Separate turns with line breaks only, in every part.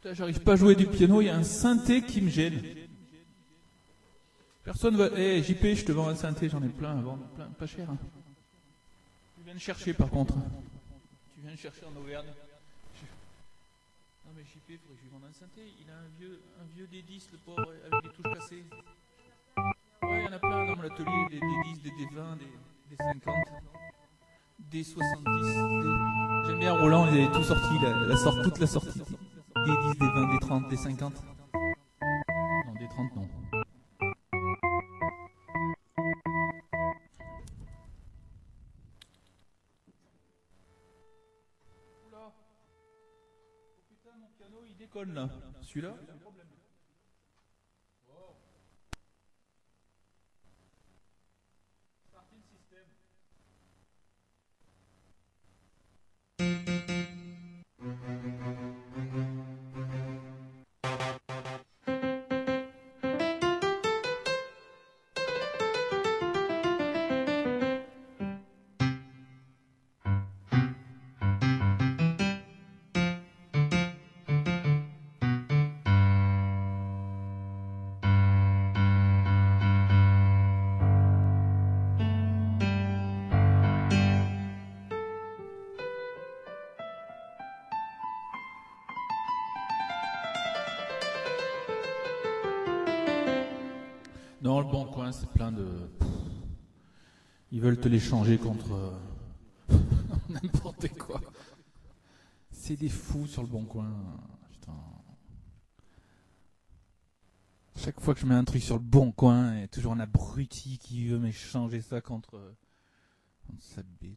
Là, j'arrive pas à jouer du piano, il y a un synthé qui me gêne. Personne va... Eh, JP, je te vends un synthé, j'en ai plein à vendre, plein, pas cher. Hein. Tu viens le chercher par contre. Tu viens le chercher en Auvergne. Non mais JP, il faudrait que je lui vende un synthé. Il a un vieux D10, le pauvre, avec des touches cassées. Ouais, il y en a plein dans mon atelier, des D10, des D20, des 50, des 70. J'aime bien Roland, il avait tout sorti, toute la sortie. Des 10, des 20, des 30, des 50. Non, des 30, non. Oula. Oh putain, mon piano, il déconne là. Celui-là, il a un problème. Oh. Starting system. Non, le Bon Coin, c'est plein de... Ils veulent te les changer contre n'importe quoi. C'est des fous sur le Bon Coin. Putain. Chaque fois que je mets un truc sur le Bon Coin, il y a toujours un abruti qui veut m'échanger ça contre sa bête.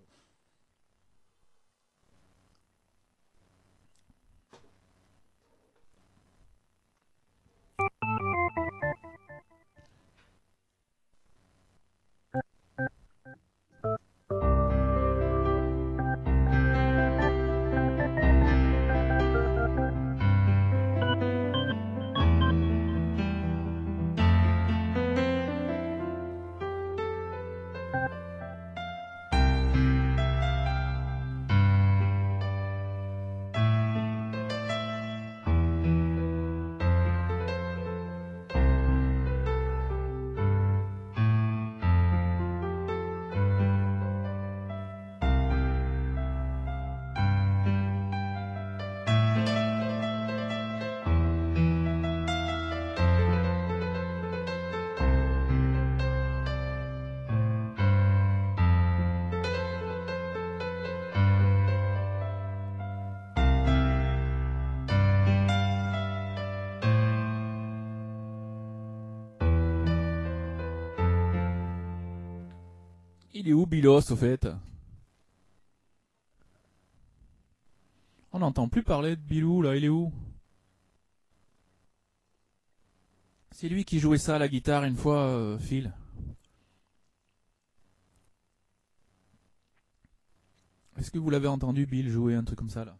Il est où Bilos au fait? On n'entend plus parler de Bilou là, il est où? C'est lui qui jouait ça à la guitare une fois, Phil. Est-ce que vous l'avez entendu Bill jouer un truc comme ça là?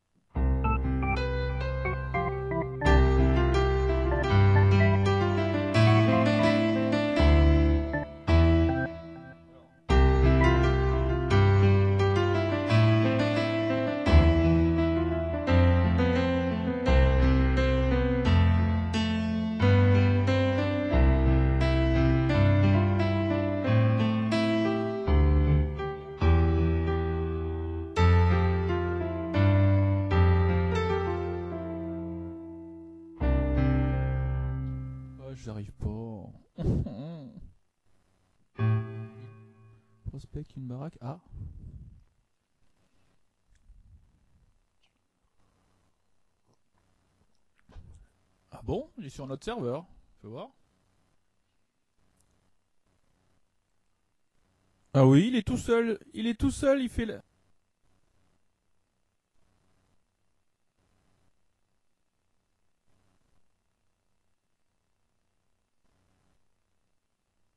J'arrive pas. Prospect une baraque. Ah. Ah bon? Il est sur notre serveur. Fais voir. Ah oui, il est tout seul. Il est tout seul. Il fait la...